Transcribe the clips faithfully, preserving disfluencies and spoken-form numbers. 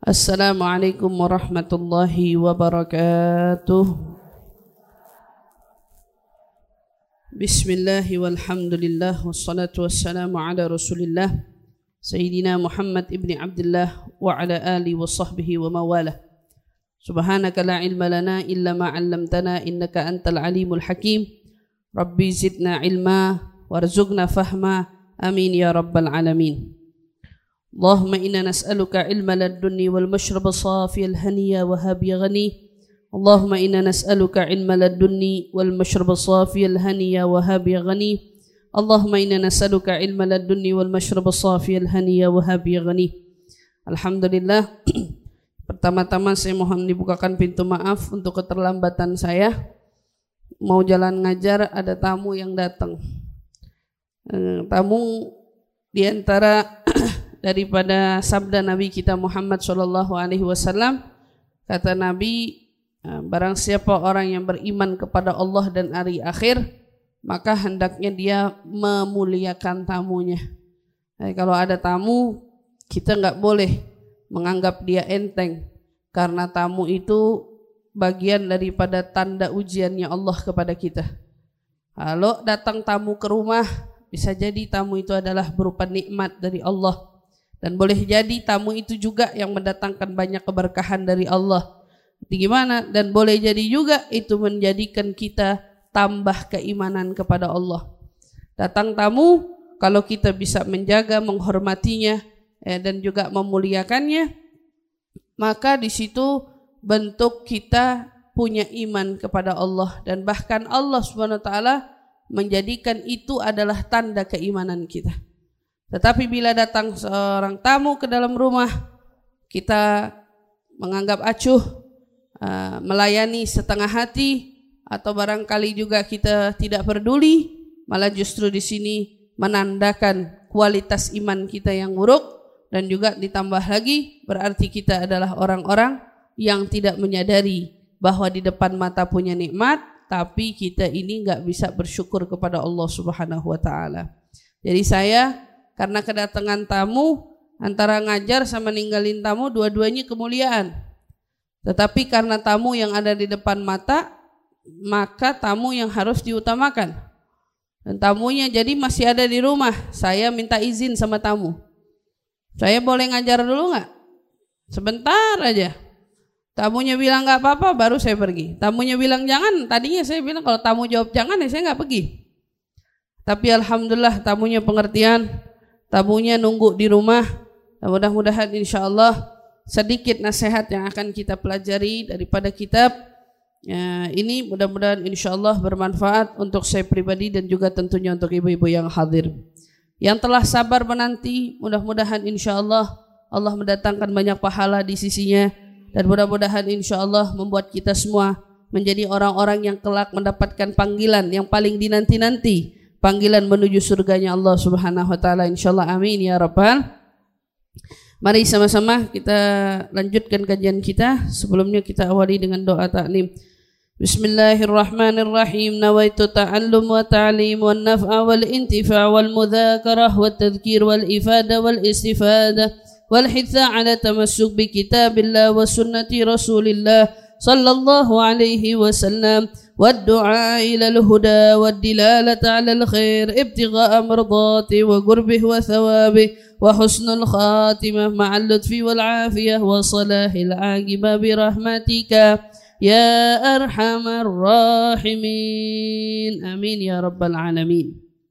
Assalamualaikum warahmatullahi wabarakatuh. Bismillahi walhamdulillah wassalatu wassalamu ala rasulillah Sayyidina Muhammad ibni Abdullah wa ala alihi wa sahbihi wa mawalah. Subhanaka la ilma lana illa ma 'allamtana innaka antal alimul hakim. Rabbi zidna ilma warzuqna fahma. Amin ya rabbal alamin. Allahumma inna nas'aluka ilma ladunni wal mashraba safiyal haniya wa habiya ghani. Allahumma inna nas'aluka ilma ladunni wal mashraba safiyal haniya wa habiya ghani. Allahumma inna nas'aluka ilma ladunni wal mashraba safiyal haniya wa habiya ghani. Alhamdulillah. Pertama-tama saya mohon dibukakan pintu maaf untuk keterlambatan saya. Mau jalan ngajar ada tamu yang datang. Tamu diantara daripada sabda Nabi kita Muhammad Shallallahu Alaihi Wasallam, kata Nabi, barang siapa orang yang beriman kepada Allah dan hari akhir, maka hendaknya dia memuliakan tamunya. Nah, kalau ada tamu, kita nggak boleh menganggap dia enteng, karena tamu itu bagian daripada tanda ujiannya Allah kepada kita. Kalau datang tamu ke rumah, bisa jadi tamu itu adalah berupa nikmat dari Allah. Dan boleh jadi tamu itu juga yang mendatangkan banyak keberkahan dari Allah. Jadi gimana? Dan boleh jadi juga itu menjadikan kita tambah keimanan kepada Allah. Datang tamu, kalau kita bisa menjaga, menghormatinya, eh, dan juga memuliakannya, maka di situ bentuk kita punya iman kepada Allah. Dan bahkan Allah subhanahu wa taala menjadikan itu adalah tanda keimanan kita. Tetapi bila datang seorang tamu ke dalam rumah, kita menganggap acuh, uh, melayani setengah hati, atau barangkali juga kita tidak peduli, malah justru di sini menandakan kualitas iman kita yang buruk, dan juga ditambah lagi berarti kita adalah orang-orang yang tidak menyadari bahwa di depan mata punya nikmat, tapi kita ini nggak bisa bersyukur kepada Allah Subhanahu Wa Taala. Jadi saya, karena kedatangan tamu, antara ngajar sama ninggalin tamu, dua-duanya kemuliaan. Tetapi karena tamu yang ada di depan mata, maka tamu yang harus diutamakan. Dan tamunya jadi masih ada di rumah, saya minta izin sama tamu. Saya boleh ngajar dulu nggak? Sebentar aja. Tamunya bilang nggak apa-apa, baru saya pergi. Tamunya bilang jangan, tadinya saya bilang kalau tamu jawab jangan, ya saya nggak pergi. Tapi alhamdulillah tamunya pengertian. Tamunya nunggu di rumah. Mudah-mudahan insya Allah sedikit nasihat yang akan kita pelajari daripada kitab ya, ini mudah-mudahan insya Allah bermanfaat untuk saya pribadi dan juga tentunya untuk ibu-ibu yang hadir. Yang telah sabar menanti, mudah-mudahan insya Allah Allah mendatangkan banyak pahala di sisinya, dan mudah-mudahan insya Allah membuat kita semua menjadi orang-orang yang kelak mendapatkan panggilan yang paling dinanti-nanti, panggilan menuju surganya Allah Subhanahu wa taala, insyaallah. Amin ya rabbal. Mari sama-sama kita lanjutkan kajian kita. Sebelumnya kita awali dengan doa ta'lim. Bismillahirrahmanirrahim. Nawaitu ta'allum wa ta'lim wan naf'a wal intifa' wal mudzakarah wat tadhkir wal ifada wal istifada wal hitha 'ala tamassuk bi kitabillah wa sunnati Rasulillah sallallahu alaihi wasallam. والدعاء إلى الهدى والدلالة على الخير ابتغاء مرضاته وقربه وثوابه وحسن الخاتمة مع اللطف والعافية وصلاح العاقبة برحمتك يا أرحم الراحمين آمين يا رب العالمين.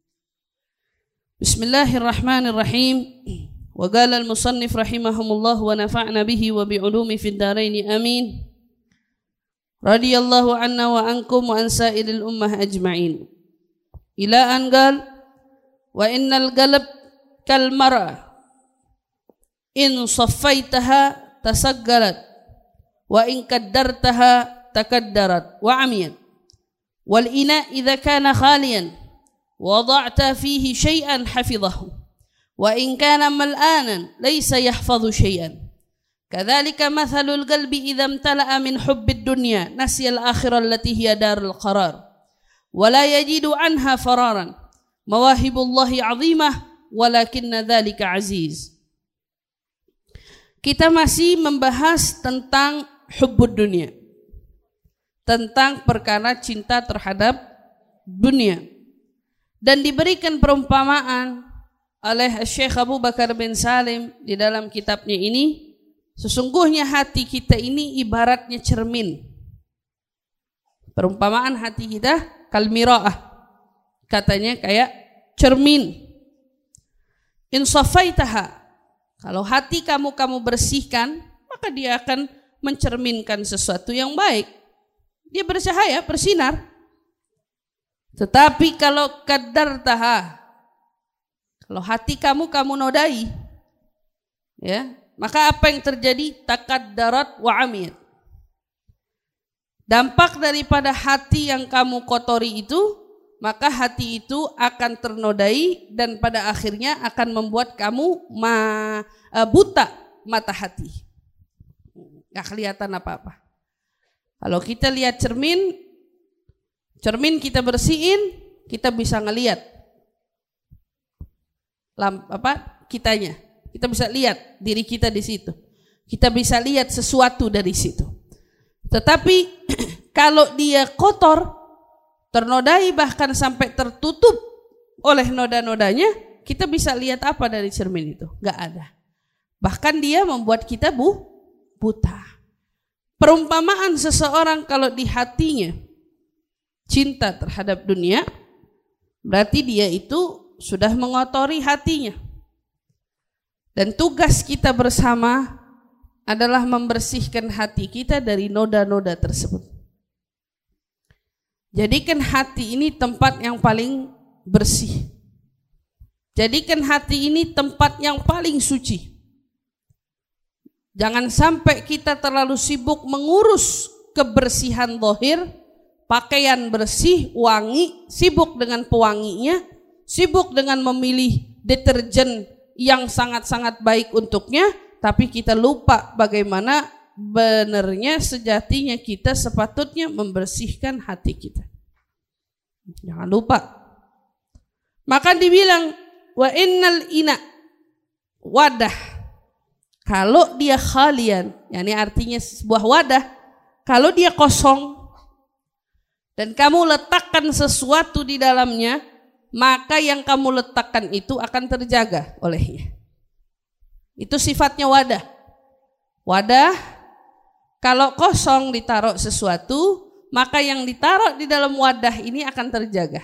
بسم الله الرحمن الرحيم. وقال المصنف رحمهم الله ونفعنا به وبعلوم في الدارين آمين. Radiyallahu anna wa ankum wa an sa'ilil ummah ajma'in. Ila an qal wa innal qalb kal mar'a in saffaitaha tasaggalat wa in kaddartaha takaddarat wa amiyat wal ina idza kana khaliyan wada'ta fihi shay'an hafidhahu wa in kana mal'anan laysa yahfadhu shay'an. Kadzalika mathalul qalbi idza imtala'a min hubbid dunya nasiyal akhirah allati hiya darul qarar wa la yajidu anha fararan. Mawahibullahi 'azimah walakinna dzalika aziz. Kita masih membahas tentang hubbud dunia, tentang perkara cinta terhadap dunia. Dan diberikan perumpamaan oleh Syekh Abu Bakar bin Salim di dalam kitabnya ini, sesungguhnya hati kita ini ibaratnya cermin. Perumpamaan hati kita kalmira'ah, katanya kayak cermin. In safaitaha, kalau hati kamu kamu bersihkan, maka dia akan mencerminkan sesuatu yang baik. Dia bercahaya, bersinar. Tetapi kalau qadartaha, kalau hati kamu kamu nodai, ya, maka apa yang terjadi? Takaddarat wa amiyat. Dampak daripada hati yang kamu kotori itu, maka hati itu akan ternodai dan pada akhirnya akan membuat kamu ma, buta mata hati. Gak kelihatan apa-apa. Kalau kita lihat cermin, cermin kita bersihin, kita bisa ngelihat lamp apa kitanya. Kita bisa lihat diri kita di situ. Kita bisa lihat sesuatu dari situ. Tetapi kalau dia kotor, ternodai bahkan sampai tertutup oleh noda-nodanya, kita bisa lihat apa dari cermin itu? Gak ada. Bahkan dia membuat kita bu, buta. Perumpamaan seseorang kalau di hatinya cinta terhadap dunia, berarti dia itu sudah mengotori hatinya. Dan tugas kita bersama adalah membersihkan hati kita dari noda-noda tersebut. Jadikan hati ini tempat yang paling bersih. Jadikan hati ini tempat yang paling suci. Jangan sampai kita terlalu sibuk mengurus kebersihan zahir, pakaian bersih, wangi, sibuk dengan pewanginya, sibuk dengan memilih deterjen yang sangat-sangat baik untuknya, tapi kita lupa bagaimana benarnya sejatinya kita sepatutnya membersihkan hati kita. Jangan lupa. Maka dibilang wa innal ina, wadah, kalau dia khalian, yakni artinya sebuah wadah, kalau dia kosong dan kamu letakkan sesuatu di dalamnya, maka yang kamu letakkan itu akan terjaga olehnya. Itu sifatnya wadah. Wadah, kalau kosong ditaruh sesuatu, maka yang ditaruh di dalam wadah ini akan terjaga.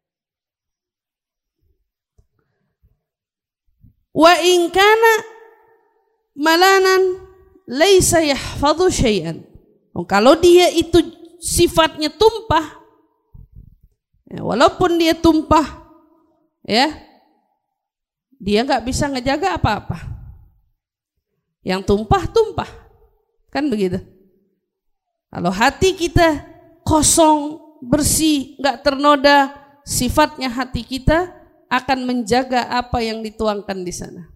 Wa in kana malanan laisa yahfadhu syai'an. Kalau dia itu sifatnya tumpah, ya, walaupun dia tumpah, ya, dia nggak bisa ngejaga apa-apa. Yang tumpah tumpah, kan begitu. Kalau hati kita kosong, bersih, nggak ternoda, sifatnya hati kita akan menjaga apa yang dituangkan di sana.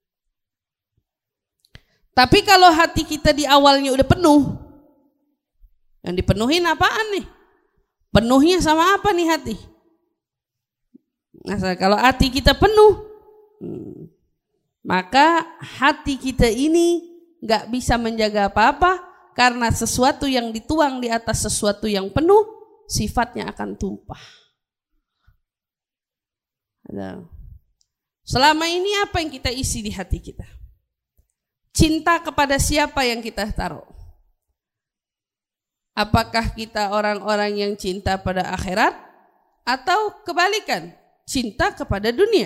Tapi kalau hati kita di awalnya udah penuh, yang dipenuhin apaan nih? Penuhnya sama apa nih hati? Nah, kalau hati kita penuh, hmm, maka hati kita ini nggak bisa menjaga apa-apa, karena sesuatu yang dituang di atas sesuatu yang penuh, sifatnya akan tumpah. Selama ini apa yang kita isi di hati kita? Cinta kepada siapa yang kita taruh? Apakah kita orang-orang yang cinta pada akhirat, atau kebalikan, cinta kepada dunia?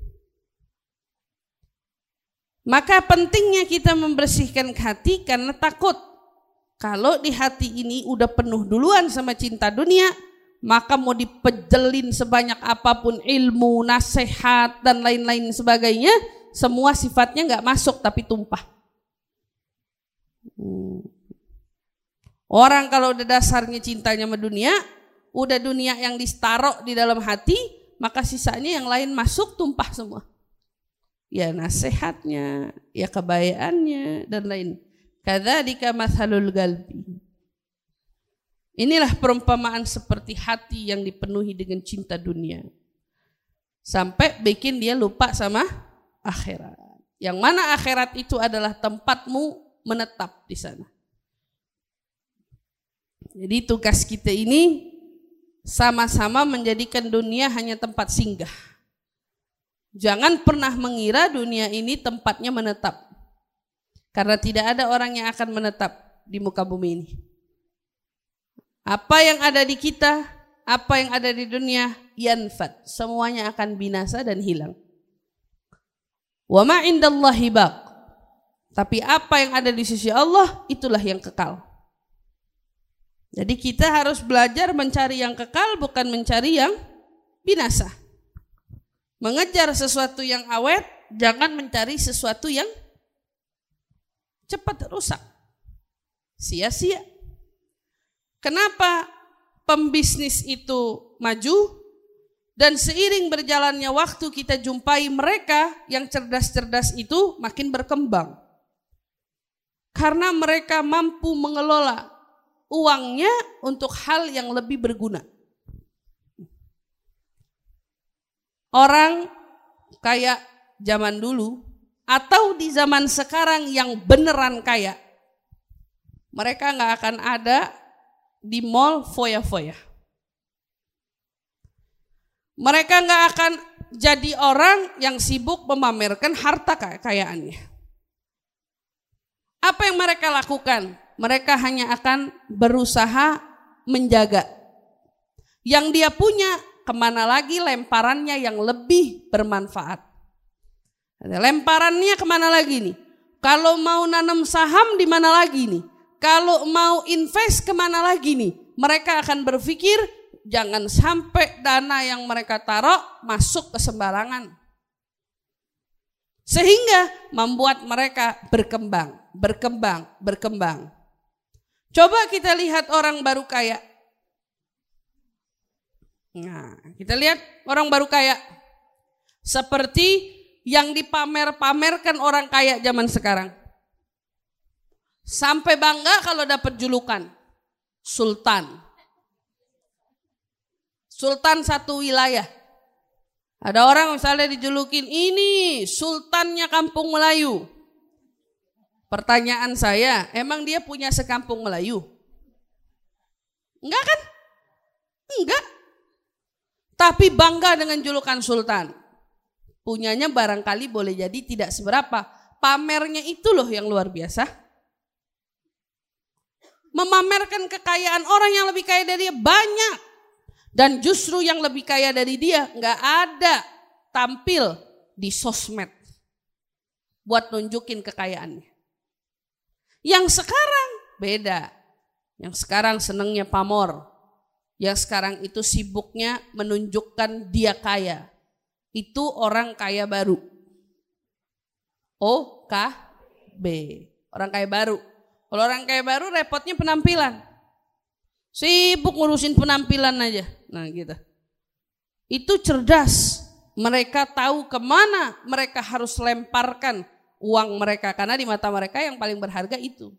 Maka pentingnya kita membersihkan hati, karena takut kalau di hati ini udah penuh duluan sama cinta dunia, maka mau dipejelin sebanyak apapun ilmu, nasihat dan lain-lain sebagainya, semua sifatnya nggak masuk tapi tumpah. Hmm. Orang kalau udah dasarnya cintanya sama dunia, udah dunia yang ditaruh di dalam hati, maka sisanya yang lain masuk tumpah semua. Ya nasihatnya, ya kebayaannya dan lain. Kadzalika mathalul qalbi. Inilah perumpamaan seperti hati yang dipenuhi dengan cinta dunia, sampai bikin dia lupa sama akhirat. Yang mana akhirat itu adalah tempatmu menetap di sana. Jadi tugas kita ini sama-sama menjadikan dunia hanya tempat singgah. Jangan pernah mengira dunia ini tempatnya menetap. Karena tidak ada orang yang akan menetap di muka bumi ini. Apa yang ada di kita, apa yang ada di dunia, yanfad. Semuanya akan binasa dan hilang. Wa ma indallahi baq. Tapi apa yang ada di sisi Allah, itulah yang kekal. Jadi kita harus belajar mencari yang kekal, bukan mencari yang binasa. Mengejar sesuatu yang awet, jangan mencari sesuatu yang cepat rusak, sia-sia. Kenapa pembisnis itu maju dan seiring berjalannya waktu kita jumpai mereka yang cerdas-cerdas itu makin berkembang? Karena mereka mampu mengelola uangnya untuk hal yang lebih berguna. Orang kayak zaman dulu atau di zaman sekarang yang beneran kaya, mereka gak akan ada di mall foya-foya. Mereka gak akan jadi orang yang sibuk memamerkan harta kekayaannya. Apa yang mereka lakukan? Mereka hanya akan berusaha menjaga. Yang dia punya, kemana lagi lemparannya yang lebih bermanfaat. Lemparannya kemana lagi nih? Kalau mau nanam saham di mana lagi nih? Kalau mau invest kemana lagi nih? Mereka akan berpikir jangan sampai dana yang mereka taruh masuk ke sembarangan. Sehingga membuat mereka berkembang, berkembang, berkembang. Coba kita lihat orang baru kaya. Nah, kita lihat orang baru kaya. Seperti yang dipamer-pamerkan orang kaya zaman sekarang. Sampai bangga kalau dapat julukan Sultan. Sultan satu wilayah. Ada orang misalnya dijulukin, ini sultannya Kampung Melayu. Pertanyaan saya, emang dia punya sekampung Melayu? Enggak kan? Enggak. Tapi bangga dengan julukan sultan. Punyanya barangkali boleh jadi tidak seberapa. Pamernya itu loh yang luar biasa. Memamerkan kekayaan orang yang lebih kaya dari dia banyak. Dan justru yang lebih kaya dari dia nggak ada tampil di sosmed buat nunjukin kekayaannya. Yang sekarang beda. Yang sekarang senengnya pamor. Yang sekarang itu sibuknya menunjukkan dia kaya. Itu orang kaya baru. O K B. Orang kaya baru. Kalau orang kaya baru repotnya penampilan. Sibuk ngurusin penampilan aja. Nah gitu. Itu cerdas. Mereka tahu kemana mereka harus lemparkan uang mereka. Karena di mata mereka yang paling berharga itu.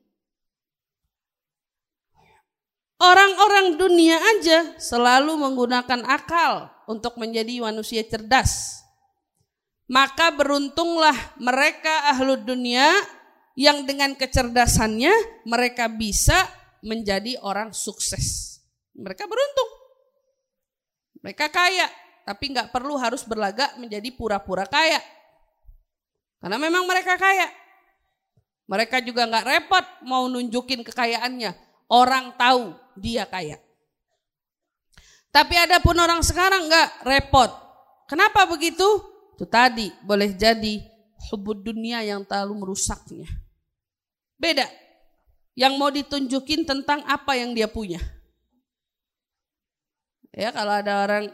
Orang-orang dunia aja selalu menggunakan akal untuk menjadi manusia cerdas. Maka beruntunglah mereka ahlu dunia yang dengan kecerdasannya mereka bisa menjadi orang sukses. Mereka beruntung. Mereka kaya, tapi nggak perlu harus berlagak menjadi pura-pura kaya. Karena memang mereka kaya. Mereka juga nggak repot mau nunjukin kekayaannya. Orang tahu dia kaya. Tapi ada pun orang sekarang nggak repot. Kenapa begitu? Itu tadi boleh jadi hubud dunia yang terlalu merusaknya. Beda. Yang mau ditunjukin tentang apa yang dia punya. Ya kalau ada orang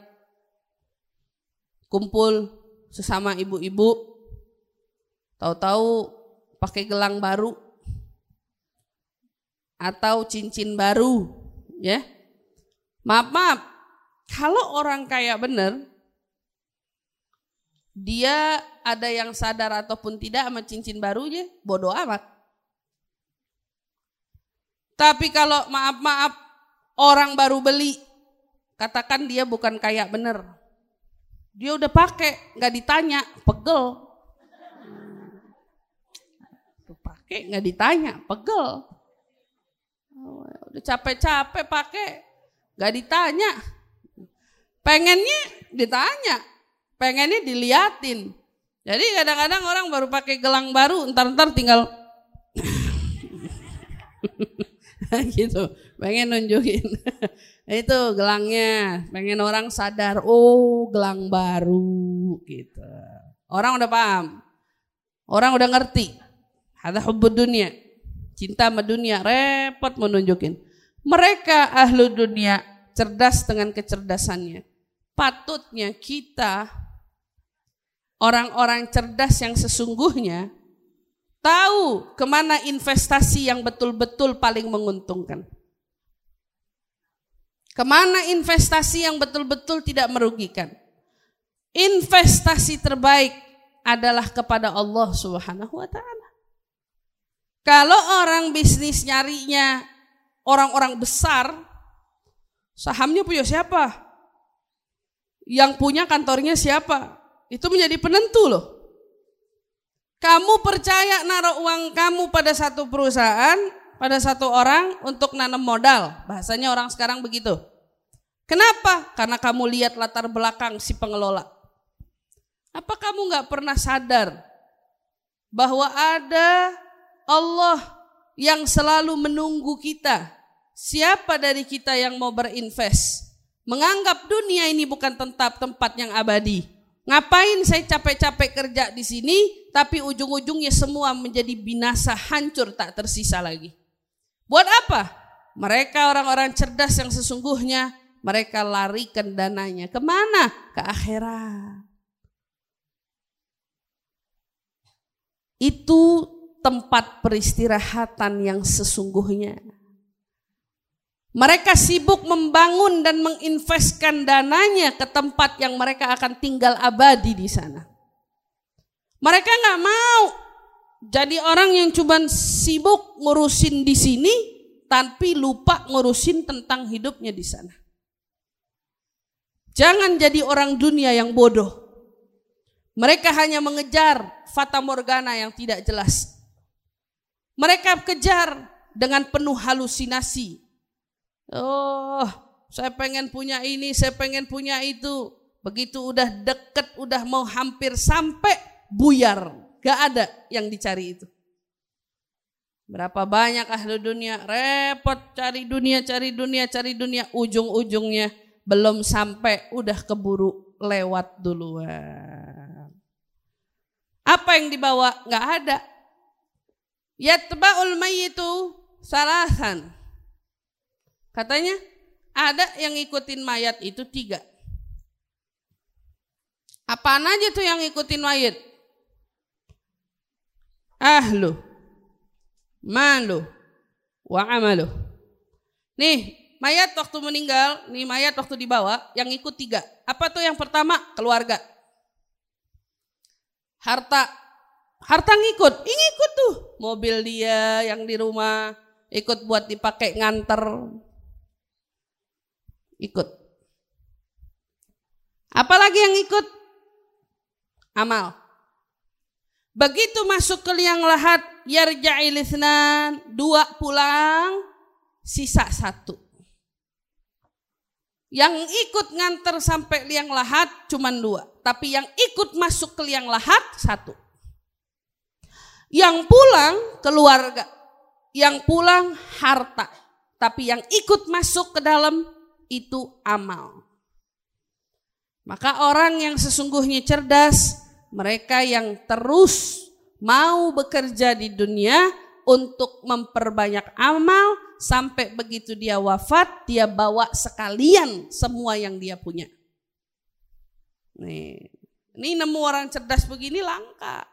kumpul sesama ibu-ibu, tahu-tahu pakai gelang baru atau cincin baru, ya. Maaf maaf, kalau orang kaya bener, dia ada yang sadar ataupun tidak sama cincin barunya, bodoh amat. Tapi kalau maaf maaf orang baru beli, katakan dia bukan kaya bener. Dia udah pakai, gak ditanya, pegel. pakai nggak ditanya, pegel. Oh, udah capek-capek pakai, nggak ditanya. Pengennya ditanya, pengennya diliatin. Jadi kadang-kadang orang baru pakai gelang baru, entar-entar tinggal gitu, pengen nunjukin. Itu gelangnya, pengen orang sadar, oh gelang baru gitu. Orang udah paham, orang udah ngerti. Ada hubbud dunia, cinta sama dunia, repot menunjukin. Mereka ahlu dunia cerdas dengan kecerdasannya. Patutnya kita orang-orang cerdas yang sesungguhnya tahu kemana investasi yang betul-betul paling menguntungkan. Kemana investasi yang betul-betul tidak merugikan. Investasi terbaik adalah kepada Allah Subhanahu wa ta'ala. Kalau orang bisnis nyarinya orang-orang besar, sahamnya punya siapa? Yang punya kantornya siapa? Itu menjadi penentu loh. Kamu percaya naruh uang kamu pada satu perusahaan, pada satu orang untuk nanam modal. Bahasanya orang sekarang begitu. Kenapa? Karena kamu lihat latar belakang si pengelola. Apa kamu gak pernah sadar bahwa ada Allah yang selalu menunggu kita? Siapa dari kita yang mau berinvest? Menganggap dunia ini bukan tempat tempat yang abadi. Ngapain saya capek-capek kerja di sini, tapi ujung-ujungnya semua menjadi binasa, hancur, tak tersisa lagi. Buat apa? Mereka orang-orang cerdas yang sesungguhnya, mereka larikan dananya. Kemana? Ke akhirat. Itu tempat peristirahatan yang sesungguhnya. Mereka sibuk membangun dan menginvestkan dananya ke tempat yang mereka akan tinggal abadi di sana. Mereka nggak mau jadi orang yang cuma sibuk ngurusin di sini, tapi lupa ngurusin tentang hidupnya di sana. Jangan jadi orang dunia yang bodoh. Mereka hanya mengejar fata morgana yang tidak jelas. Mereka kejar dengan penuh halusinasi. Oh, saya pengen punya ini, saya pengen punya itu. Begitu udah deket, udah mau hampir sampai, buyar. Gak ada yang dicari itu. Berapa banyak ahli dunia repot cari dunia, cari dunia, cari dunia. Ujung-ujungnya belum sampai, udah keburu lewat duluan. Apa yang dibawa? Gak ada. Yatba'ul mayyitu salasan. Katanya ada yang ngikutin mayat itu tiga. Apaan aja tuh yang ngikutin mayat? Ahlu, malu, wa amalu. Nih mayat waktu meninggal, nih mayat waktu dibawa, yang ikut tiga. Apa tuh yang pertama? Keluarga. Harta, harta ngikut, ngikut tuh. Mobil dia yang di rumah, ikut buat dipakai nganter. Ikut. Apalagi yang ikut? Amal. Begitu masuk ke liang lahat, yarja'il itsnan, dua pulang, sisa satu. Yang ikut nganter sampai liang lahat cuman dua, tapi yang ikut masuk ke liang lahat satu. Yang pulang keluarga, yang pulang harta, tapi yang ikut masuk ke dalam itu amal. Maka orang yang sesungguhnya cerdas, mereka yang terus mau bekerja di dunia untuk memperbanyak amal, sampai begitu dia wafat, dia bawa sekalian semua yang dia punya. Nih, ini nemu orang cerdas begini langka.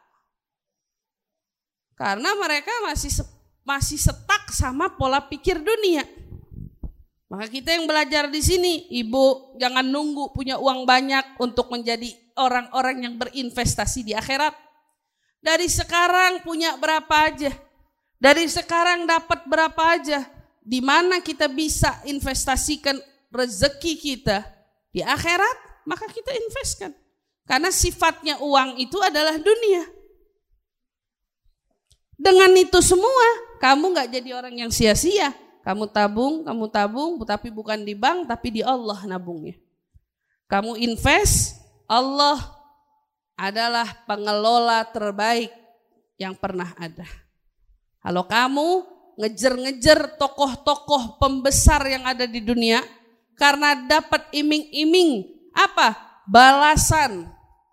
Karena mereka masih masih setak sama pola pikir dunia. Maka kita yang belajar di sini, ibu jangan nunggu punya uang banyak untuk menjadi orang-orang yang berinvestasi di akhirat. Dari sekarang punya berapa aja, dari sekarang dapat berapa aja, di mana kita bisa investasikan rezeki kita di akhirat, maka kita investkan. Karena sifatnya uang itu adalah dunia. Dengan itu semua, kamu gak jadi orang yang sia-sia. Kamu tabung, kamu tabung, tapi bukan di bank, tapi di Allah nabungnya. Kamu invest, Allah adalah pengelola terbaik yang pernah ada. Kalau kamu ngejer-ngejer tokoh-tokoh pembesar yang ada di dunia, karena dapat iming-iming, apa? Balasan.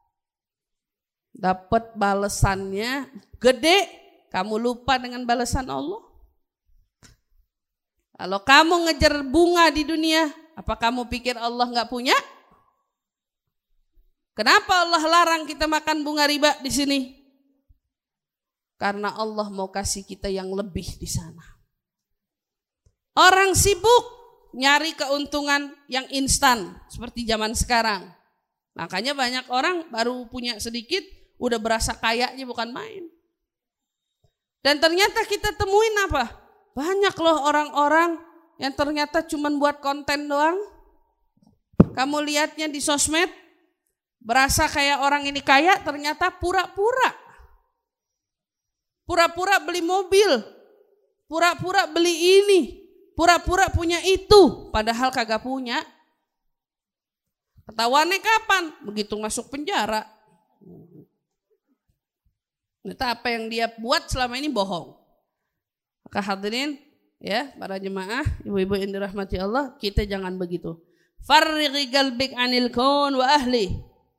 Dapat balasannya gede, kamu lupa dengan balasan Allah. Kalau kamu ngejar bunga di dunia, apa kamu pikir Allah nggak punya? Kenapa Allah larang kita makan bunga riba di sini? Karena Allah mau kasih kita yang lebih di sana. Orang sibuk nyari keuntungan yang instan seperti zaman sekarang. Makanya banyak orang baru punya sedikit udah berasa kayaknya bukan main. Dan ternyata kita temuin apa? Banyak loh orang-orang yang ternyata cuma buat konten doang. Kamu lihatnya di sosmed, berasa kayak orang ini kaya, ternyata pura-pura. Pura-pura beli mobil, pura-pura beli ini, pura-pura punya itu, padahal kagak punya. Ketahuannya kapan? Begitu masuk penjara. Ternyata apa yang dia buat selama ini bohong. Maka hadirin, ya para jemaah, ibu-ibu yang dirahmati Allah, kita jangan begitu. Farrighi qalbik anil kaun wa ahli.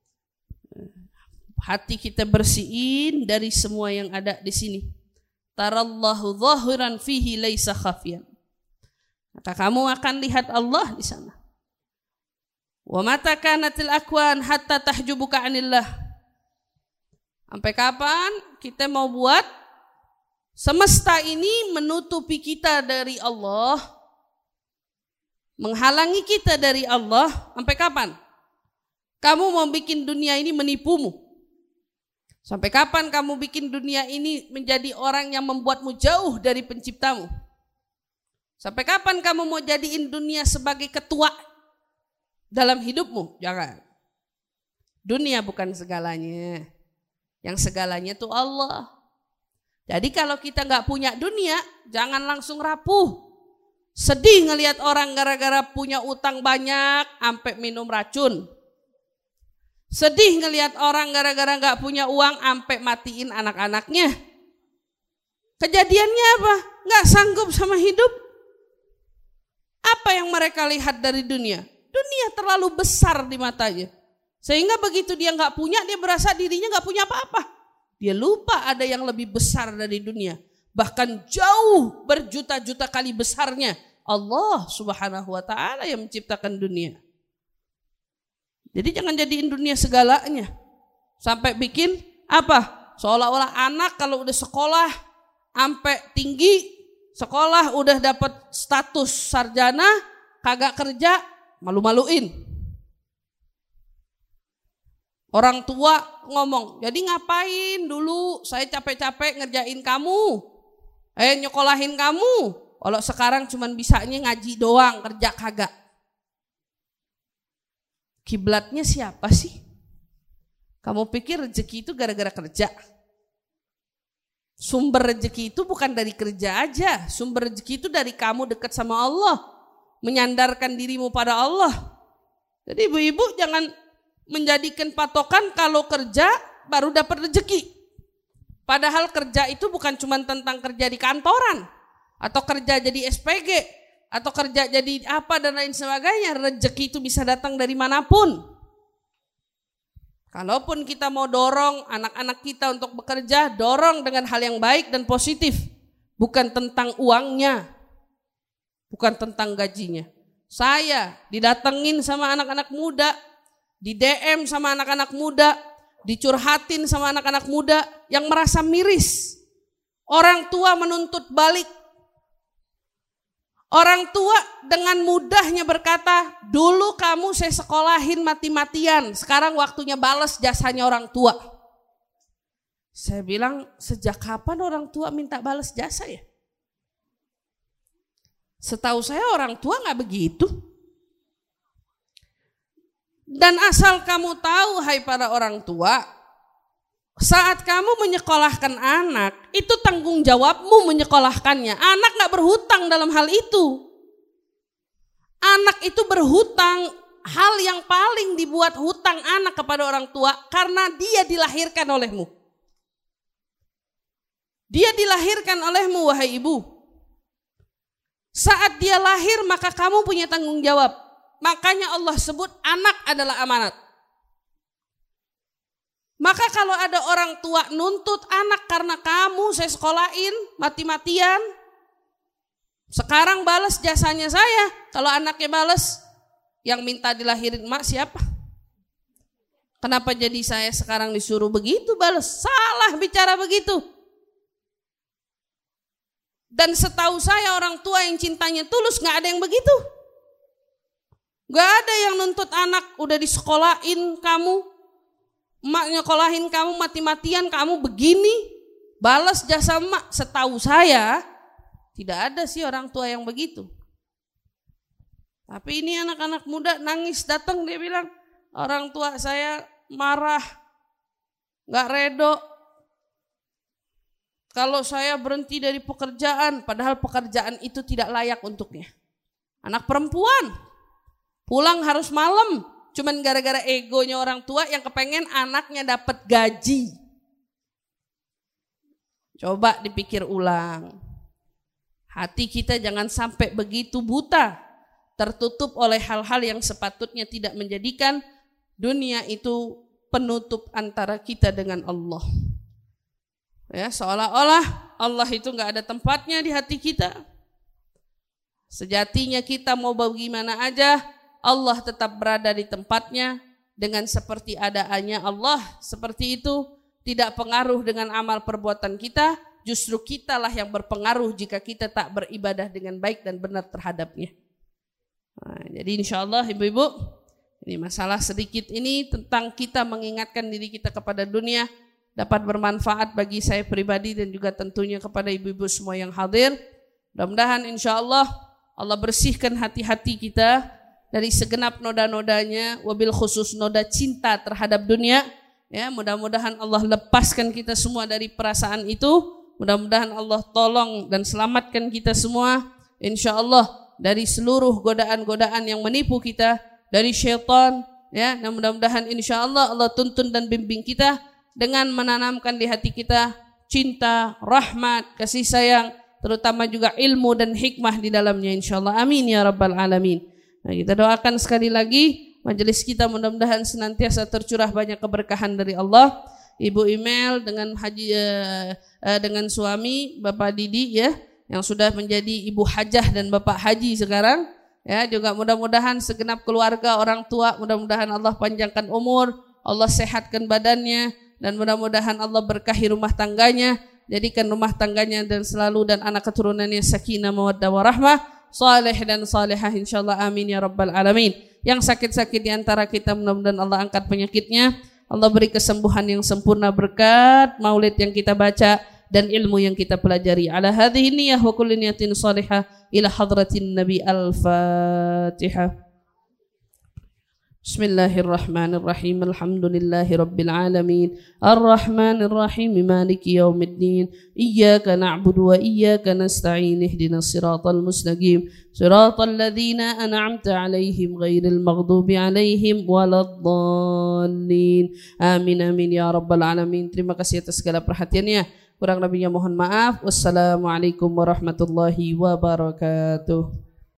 Hati kita bersihin dari semua yang ada di sini. Tarallahu zahiran fihi laisa khafiyan. Maka kamu akan lihat Allah di sana. Wa mata kanatil akwan hatta tahjubuka anillah. Sampai kapan kita mau buat semesta ini menutupi kita dari Allah, menghalangi kita dari Allah? Sampai kapan? Kamu mau bikin dunia ini menipumu? Sampai kapan kamu bikin dunia ini menjadi orang yang membuatmu jauh dari penciptamu? Sampai kapan kamu mau jadiin dunia sebagai ketua dalam hidupmu? Jangan. Dunia bukan segalanya. Yang segalanya itu Allah. Jadi kalau kita nggak punya dunia, jangan langsung rapuh. Sedih ngelihat orang gara-gara punya utang banyak, sampai minum racun. Sedih ngelihat orang gara-gara nggak punya uang, sampai matiin anak-anaknya. Kejadiannya apa? Nggak sanggup sama hidup. Apa yang mereka lihat dari dunia? Dunia terlalu besar di matanya. Sehingga begitu dia nggak punya, dia berasa dirinya nggak punya apa-apa. Dia lupa ada yang lebih besar dari dunia. Bahkan jauh berjuta-juta kali besarnya Allah Subhanahu wa ta'ala yang menciptakan dunia. Jadi jangan jadiin dunia segalanya. Sampai bikin apa? Seolah-olah anak kalau udah sekolah sampai tinggi, sekolah udah dapat status sarjana, kagak kerja, malu-maluin. Orang tua ngomong, jadi ngapain dulu saya capek-capek ngerjain kamu, eh nyekolahin kamu. Kalau sekarang cuman bisanya ngaji doang, kerja kagak. Kiblatnya siapa sih? Kamu pikir rezeki itu gara-gara kerja? Sumber rezeki itu bukan dari kerja aja. Sumber rezeki itu dari kamu dekat sama Allah, menyandarkan dirimu pada Allah. Jadi ibu-ibu jangan menjadikan patokan kalau kerja baru dapat rezeki. Padahal kerja itu bukan cuma tentang kerja di kantoran, atau kerja jadi S P G, atau kerja jadi apa dan lain sebagainya. Rezeki itu bisa datang dari manapun. Kalaupun kita mau dorong anak-anak kita untuk bekerja, dorong dengan hal yang baik dan positif. Bukan tentang uangnya, bukan tentang gajinya. Saya didatengin sama anak-anak muda, di D M sama anak-anak muda, dicurhatin sama anak-anak muda yang merasa miris. Orang tua menuntut balik. Orang tua dengan mudahnya berkata, dulu kamu saya sekolahin mati-matian, sekarang waktunya balas jasanya orang tua. Saya bilang, sejak kapan orang tua minta balas jasa ya? Setahu saya orang tua gak begitu. Dan asal kamu tahu, hai para orang tua, Saat kamu menyekolahkan anak, itu tanggung jawabmu menyekolahkannya. Anak gak berhutang dalam hal itu. Anak itu berhutang, hal yang paling dibuat hutang anak kepada orang tua karena dia dilahirkan olehmu. Dia dilahirkan olehmu, wahai ibu. Saat dia lahir maka kamu punya tanggung jawab. Makanya Allah sebut anak adalah amanat. Maka kalau ada orang tua nuntut anak karena kamu saya sekolahin mati-matian, sekarang balas jasanya saya. Kalau anaknya balas, yang minta dilahirin mak siapa? Kenapa jadi saya sekarang disuruh begitu balas? Salah bicara begitu. Dan setahu saya orang tua yang cintanya tulus gak ada yang begitu. Gak ada yang nuntut anak udah disekolahin kamu, emak nyekolahin kamu mati-matian, kamu begini, balas jasa emak. Setahu saya tidak ada sih orang tua yang begitu. Tapi ini anak-anak muda nangis datang, dia bilang orang tua saya marah, gak redo kalau saya berhenti dari pekerjaan, padahal pekerjaan itu tidak layak untuknya. Anak perempuan pulang harus malam, cuman gara-gara egonya orang tua yang kepengen anaknya dapat gaji. Coba dipikir ulang. Hati kita jangan sampai begitu buta, tertutup oleh hal-hal yang sepatutnya tidak menjadikan dunia itu penutup antara kita dengan Allah. Ya, seolah-olah Allah itu nggak ada tempatnya di hati kita. Sejatinya kita mau bagaimana aja, Allah tetap berada di tempatnya dengan seperti adaannya Allah. Seperti itu tidak pengaruh dengan amal perbuatan kita, justru kitalah yang berpengaruh jika kita tak beribadah dengan baik dan benar terhadapnya. Nah, jadi insya Allah ibu-ibu, ini masalah sedikit ini tentang kita mengingatkan diri kita kepada dunia dapat bermanfaat bagi saya pribadi dan juga tentunya kepada ibu-ibu semua yang hadir. Mudah-mudahan insya Allah Allah bersihkan hati-hati kita dari segenap noda-nodanya, wabil khusus noda cinta terhadap dunia. Ya, mudah-mudahan Allah lepaskan kita semua dari perasaan itu. Mudah-mudahan Allah tolong dan selamatkan kita semua, insya Allah, dari seluruh godaan-godaan yang menipu kita dari syaitan. Ya, dan mudah-mudahan insya Allah Allah tuntun dan bimbing kita dengan menanamkan di hati kita cinta, rahmat, kasih sayang, terutama juga ilmu dan hikmah di dalamnya, insya Allah. Amin ya rabbal alamin. Nah, kita doakan sekali lagi majelis kita mudah-mudahan senantiasa tercurah banyak keberkahan dari Allah. Ibu Email dengan haji eh, eh, dengan suami Bapak Didi ya, yang sudah menjadi ibu hajah dan bapak haji sekarang ya, juga mudah-mudahan segenap keluarga orang tua mudah-mudahan Allah panjangkan umur, Allah sehatkan badannya, dan mudah-mudahan Allah berkahi rumah tangganya, jadikan rumah tangganya dan selalu dan anak keturunannya sakinah mawaddah warahmah, saleh dan salihah insyaallah. Amin ya rabbal alamin. Yang sakit-sakit di antara kita mudah-mudahan Allah angkat penyakitnya, Allah beri kesembuhan yang sempurna berkat maulid yang kita baca dan ilmu yang kita pelajari. Ala hadhihi niyyah wa kulli niyatin salihah ila hadratin nabi. Al-Fatihah. Bismillahirrahmanirrahim. Alhamdulillahi rabbil alamin. Ar-Rahmanir Rahim. Maliki yaumiddin. Iyyaka na'budu wa iyyaka nasta'in. Ihdinas siratal mustaqim. Siratal ladzina an'amta 'alaihim ghairil maghdubi 'alaihim waladdallin. Amin amin ya rabbal alamin. Terima kasih atas segala perhatiannya. Kurang lebihnya mohon maaf. Wassalamualaikum warahmatullahi wabarakatuh.